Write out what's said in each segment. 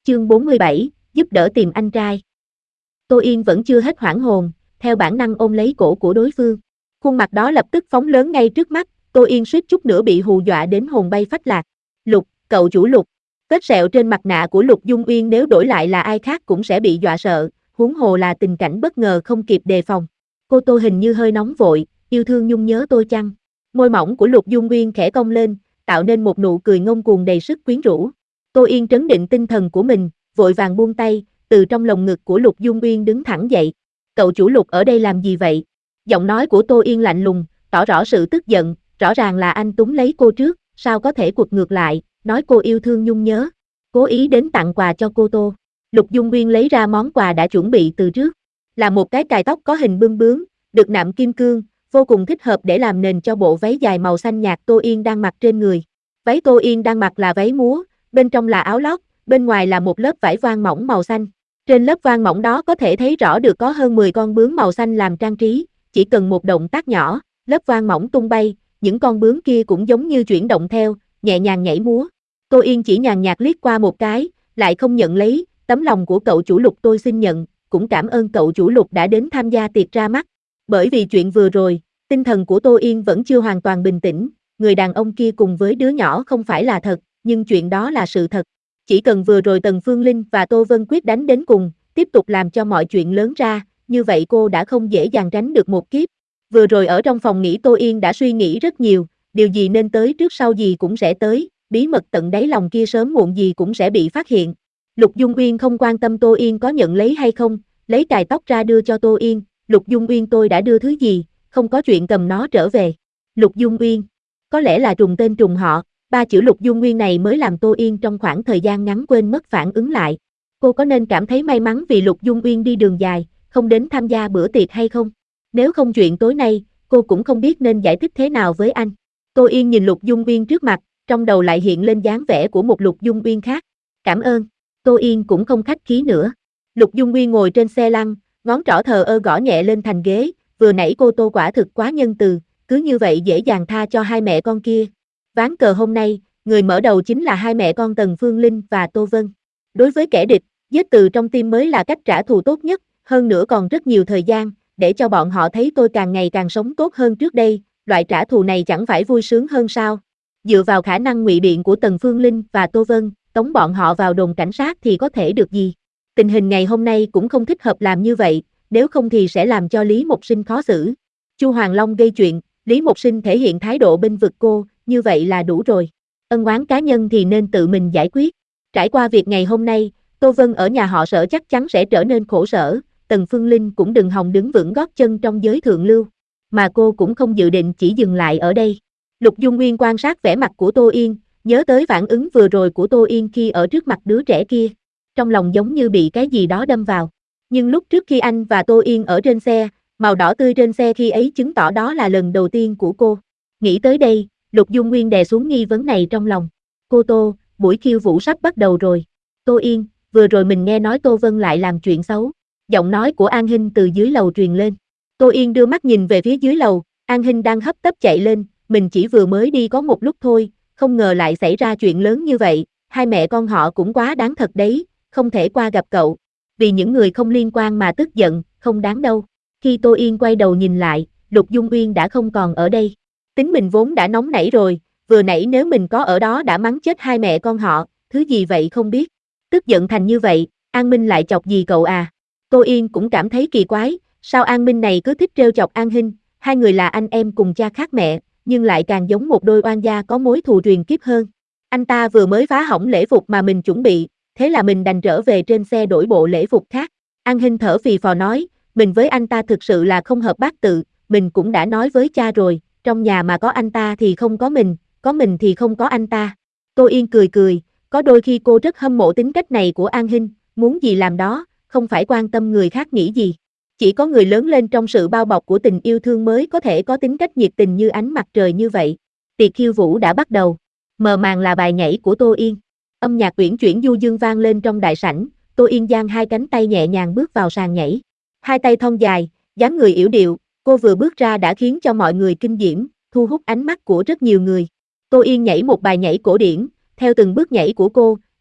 Chương 47, giúp đỡ tìm anh trai. Tô Yên vẫn chưa hết hoảng hồn, theo bản năng ôm lấy cổ của đối phương. Khuôn mặt đó lập tức phóng lớn ngay trước mắt, Tô Yên suýt chút nữa bị hù dọa đến hồn bay phách lạc. Lục, cậu chủ Lục. Vết sẹo trên mặt nạ của Lục Dung Uyên nếu đổi lại là ai khác cũng sẽ bị dọa sợ, huống hồ là tình cảnh bất ngờ không kịp đề phòng. Cô Tô hình như hơi nóng vội, yêu thương nhung nhớ tôi chăng? Môi mỏng của Lục Dung Uyên khẽ cong lên, tạo nên một nụ cười ngông cuồng đầy sức quyến rũ. Tô Yên trấn định tinh thần của mình, vội vàng buông tay, từ trong lồng ngực của Lục Dung Uyên đứng thẳng dậy. Cậu chủ Lục ở đây làm gì vậy? Giọng nói của Tô Yên lạnh lùng, tỏ rõ sự tức giận, rõ ràng là anh túm lấy cô trước, sao có thể quật ngược lại, nói cô yêu thương nhung nhớ. Cố ý đến tặng quà cho cô Tô. Lục Dung Uyên lấy ra món quà đã chuẩn bị từ trước. Là một cái cài tóc có hình bươm bướm, được nạm kim cương, vô cùng thích hợp để làm nền cho bộ váy dài màu xanh nhạt Tô Yên đang mặc trên người. Váy Tô Yên đang mặc là váy múa, bên trong là áo lót, bên ngoài là một lớp vải voan mỏng màu xanh. Trên lớp voan mỏng đó có thể thấy rõ được có hơn 10 con bướm màu xanh làm trang trí, chỉ cần một động tác nhỏ, lớp voan mỏng tung bay, những con bướm kia cũng giống như chuyển động theo, nhẹ nhàng nhảy múa. Tô Yên chỉ nhàn nhạt liếc qua một cái, lại không nhận lấy, tấm lòng của cậu chủ Lục tôi xin nhận, cũng cảm ơn cậu chủ Lục đã đến tham gia tiệc ra mắt. Bởi vì chuyện vừa rồi, tinh thần của Tô Yên vẫn chưa hoàn toàn bình tĩnh, người đàn ông kia cùng với đứa nhỏ không phải là thật, nhưng chuyện đó là sự thật. Chỉ cần vừa rồi Tần Phương Linh và Tô Vân quyết đánh đến cùng, tiếp tục làm cho mọi chuyện lớn ra, như vậy cô đã không dễ dàng tránh được một kiếp. Vừa rồi ở trong phòng nghỉ Tô Yên đã suy nghĩ rất nhiều, điều gì nên tới trước sau gì cũng sẽ tới, bí mật tận đáy lòng kia sớm muộn gì cũng sẽ bị phát hiện. Lục Dung Uyên không quan tâm Tô Yên có nhận lấy hay không, lấy cài tóc ra đưa cho Tô Yên. Lục Dung Uyên tôi đã đưa thứ gì, không có chuyện cầm nó trở về. Lục Dung Uyên, có lẽ là trùng tên trùng họ, ba chữ Lục Dung Uyên này mới làm Tô Yên trong khoảng thời gian ngắn quên mất phản ứng lại. Cô có nên cảm thấy may mắn vì Lục Dung Uyên đi đường dài, không đến tham gia bữa tiệc hay không? Nếu không chuyện tối nay, cô cũng không biết nên giải thích thế nào với anh. Tô Yên nhìn Lục Dung Uyên trước mặt, trong đầu lại hiện lên dáng vẻ của một Lục Dung Uyên khác. Cảm ơn. Tô Yên cũng không khách khí nữa. Lục Dung Uyên ngồi trên xe lăn, ngón trỏ thờ ơ gõ nhẹ lên thành ghế, vừa nãy cô Tô quả thực quá nhân từ, cứ như vậy dễ dàng tha cho hai mẹ con kia. Ván cờ hôm nay, người mở đầu chính là hai mẹ con Tần Phương Linh và Tô Vân. Đối với kẻ địch, giết từ trong tim mới là cách trả thù tốt nhất, hơn nữa còn rất nhiều thời gian, để cho bọn họ thấy tôi càng ngày càng sống tốt hơn trước đây, loại trả thù này chẳng phải vui sướng hơn sao? Dựa vào khả năng ngụy biện của Tần Phương Linh và Tô Vân, tống bọn họ vào đồn cảnh sát thì có thể được gì? Tình hình ngày hôm nay cũng không thích hợp làm như vậy, nếu không thì sẽ làm cho Lý Mộc Sinh khó xử. Chu Hoàng Long gây chuyện, Lý Mộc Sinh thể hiện thái độ bênh vực cô, như vậy là đủ rồi. Ân oán cá nhân thì nên tự mình giải quyết. Trải qua việc ngày hôm nay, Tô Vân ở nhà họ Sở chắc chắn sẽ trở nên khổ sở, Tần Phương Linh cũng đừng hòng đứng vững gót chân trong giới thượng lưu. Mà cô cũng không dự định chỉ dừng lại ở đây. Lục Dung Nguyên quan sát vẻ mặt của Tô Yên, nhớ tới phản ứng vừa rồi của Tô Yên khi ở trước mặt đứa trẻ kia. Trong lòng giống như bị cái gì đó đâm vào. Nhưng lúc trước khi anh và Tô Yên ở trên xe, màu đỏ tươi trên xe khi ấy chứng tỏ đó là lần đầu tiên của cô. Nghĩ tới đây, Lục Dung Nguyên đè xuống nghi vấn này trong lòng. Cô Tô, buổi khiêu vũ sắp bắt đầu rồi. Tô Yên, vừa rồi mình nghe nói Tô Vân lại làm chuyện xấu. Giọng nói của An Hinh từ dưới lầu truyền lên. Tô Yên đưa mắt nhìn về phía dưới lầu, An Hinh đang hấp tấp chạy lên, mình chỉ vừa mới đi có một lúc thôi, không ngờ lại xảy ra chuyện lớn như vậy, hai mẹ con họ cũng quá đáng thật đấy, không thể qua gặp cậu. Vì những người không liên quan mà tức giận, không đáng đâu. Khi Tô Yên quay đầu nhìn lại, Lục Dung Uyên đã không còn ở đây. Tính mình vốn đã nóng nảy rồi, vừa nãy nếu mình có ở đó đã mắng chết hai mẹ con họ, thứ gì vậy không biết. Tức giận thành như vậy, An Minh lại chọc gì cậu à? Tô Yên cũng cảm thấy kỳ quái, sao An Minh này cứ thích trêu chọc An Hinh, hai người là anh em cùng cha khác mẹ, nhưng lại càng giống một đôi oan gia có mối thù truyền kiếp hơn. Anh ta vừa mới phá hỏng lễ phục mà mình chuẩn bị, thế là mình đành trở về trên xe đổi bộ lễ phục khác. An Hinh thở phì phò nói, mình với anh ta thực sự là không hợp bát tự, mình cũng đã nói với cha rồi, trong nhà mà có anh ta thì không có mình thì không có anh ta. Tô Yên cười cười, có đôi khi cô rất hâm mộ tính cách này của An Hinh, muốn gì làm đó, không phải quan tâm người khác nghĩ gì. Chỉ có người lớn lên trong sự bao bọc của tình yêu thương mới có thể có tính cách nhiệt tình như ánh mặt trời như vậy. Tiệc khiêu vũ đã bắt đầu. Mở màn là bài nhảy của Tô Yên. Âm nhạc uyển chuyển du dương vang lên trong đại sảnh, Tô Yên giang hai cánh tay nhẹ nhàng bước vào sàn nhảy. Hai tay thon dài, dáng người yểu điệu, cô vừa bước ra đã khiến cho mọi người kinh diễm, thu hút ánh mắt của rất nhiều người. Tô Yên nhảy một bài nhảy cổ điển, theo từng bước nhảy của cô,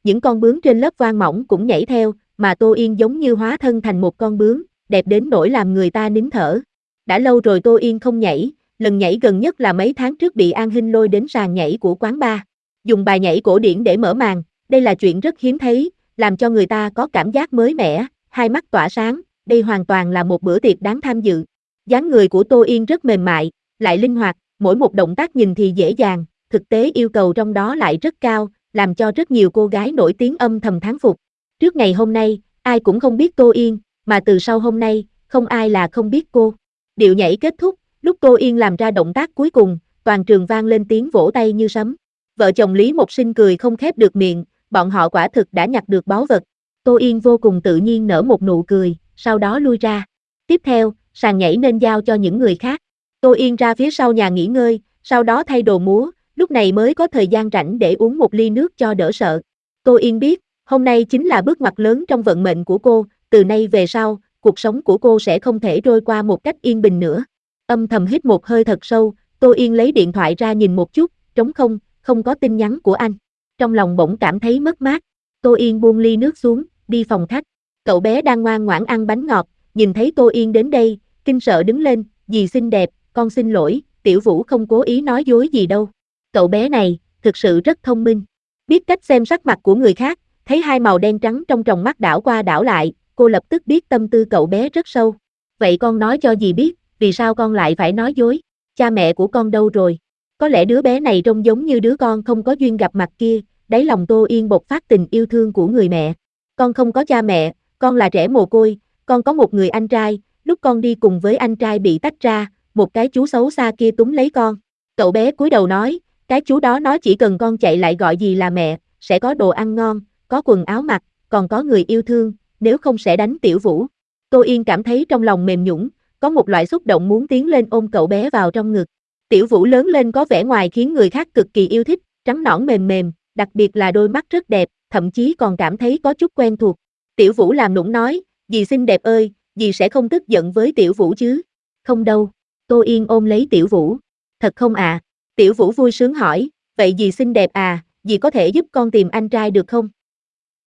những con bướm trên lớp voan mỏng cũng nhảy theo, mà Tô Yên giống như hóa thân thành một con bướm, đẹp đến nỗi làm người ta nín thở. Đã lâu rồi Tô Yên không nhảy, lần nhảy gần nhất là mấy tháng trước bị An Hinh lôi đến sàn nhảy của quán bar. Dùng bài nhảy cổ điển để mở màn, đây là chuyện rất hiếm thấy, làm cho người ta có cảm giác mới mẻ, hai mắt tỏa sáng, đây hoàn toàn là một bữa tiệc đáng tham dự. Dáng người của Tô Yên rất mềm mại, lại linh hoạt, mỗi một động tác nhìn thì dễ dàng, thực tế yêu cầu trong đó lại rất cao, làm cho rất nhiều cô gái nổi tiếng âm thầm thán phục. Trước ngày hôm nay, ai cũng không biết Tô Yên, mà từ sau hôm nay, không ai là không biết cô. Điệu nhảy kết thúc, lúc Tô Yên làm ra động tác cuối cùng, toàn trường vang lên tiếng vỗ tay như sấm. Vợ chồng Lý Mộc Sinh cười không khép được miệng, bọn họ quả thực đã nhặt được báu vật. Tô Yên vô cùng tự nhiên nở một nụ cười, sau đó lui ra. Tiếp theo, sàn nhảy nên giao cho những người khác. Tô Yên ra phía sau nhà nghỉ ngơi, sau đó thay đồ múa, lúc này mới có thời gian rảnh để uống một ly nước cho đỡ sợ. Tô Yên biết, hôm nay chính là bước ngoặt lớn trong vận mệnh của cô, từ nay về sau, cuộc sống của cô sẽ không thể trôi qua một cách yên bình nữa. Âm thầm hít một hơi thật sâu, Tô Yên lấy điện thoại ra nhìn một chút, trống không, không có tin nhắn của anh. Trong lòng bỗng cảm thấy mất mát. Tô Yên buông ly nước xuống, đi phòng khách. Cậu bé đang ngoan ngoãn ăn bánh ngọt, nhìn thấy Tô Yên đến đây, kinh sợ đứng lên, dì xinh đẹp, con xin lỗi, Tiểu Vũ không cố ý nói dối gì đâu. Cậu bé này, thực sự rất thông minh. Biết cách xem sắc mặt của người khác, thấy hai màu đen trắng trong tròng mắt đảo qua đảo lại, cô lập tức biết tâm tư cậu bé rất sâu. Vậy con nói cho dì biết, vì sao con lại phải nói dối? Cha mẹ của con đâu rồi? Có lẽ đứa bé này trông giống như đứa con không có duyên gặp mặt kia, đáy lòng Tô Yên bộc phát tình yêu thương của người mẹ. Con không có cha mẹ, con là trẻ mồ côi, con có một người anh trai, lúc con đi cùng với anh trai bị tách ra, một cái chú xấu xa kia túm lấy con. Cậu bé cúi đầu nói, cái chú đó nói chỉ cần con chạy lại gọi dì là mẹ, sẽ có đồ ăn ngon, có quần áo mặc, còn có người yêu thương, nếu không sẽ đánh Tiểu Vũ. Tô Yên cảm thấy trong lòng mềm nhũn, có một loại xúc động muốn tiến lên ôm cậu bé vào trong ngực. Tiểu Vũ lớn lên có vẻ ngoài khiến người khác cực kỳ yêu thích, trắng nõn mềm mềm, đặc biệt là đôi mắt rất đẹp, thậm chí còn cảm thấy có chút quen thuộc. Tiểu Vũ làm nũng nói, dì xinh đẹp ơi, dì sẽ không tức giận với Tiểu Vũ chứ? Không đâu. Tô Yên ôm lấy Tiểu Vũ. Thật không ạ? Tiểu Vũ vui sướng hỏi, vậy dì xinh đẹp à, dì có thể giúp con tìm anh trai được không?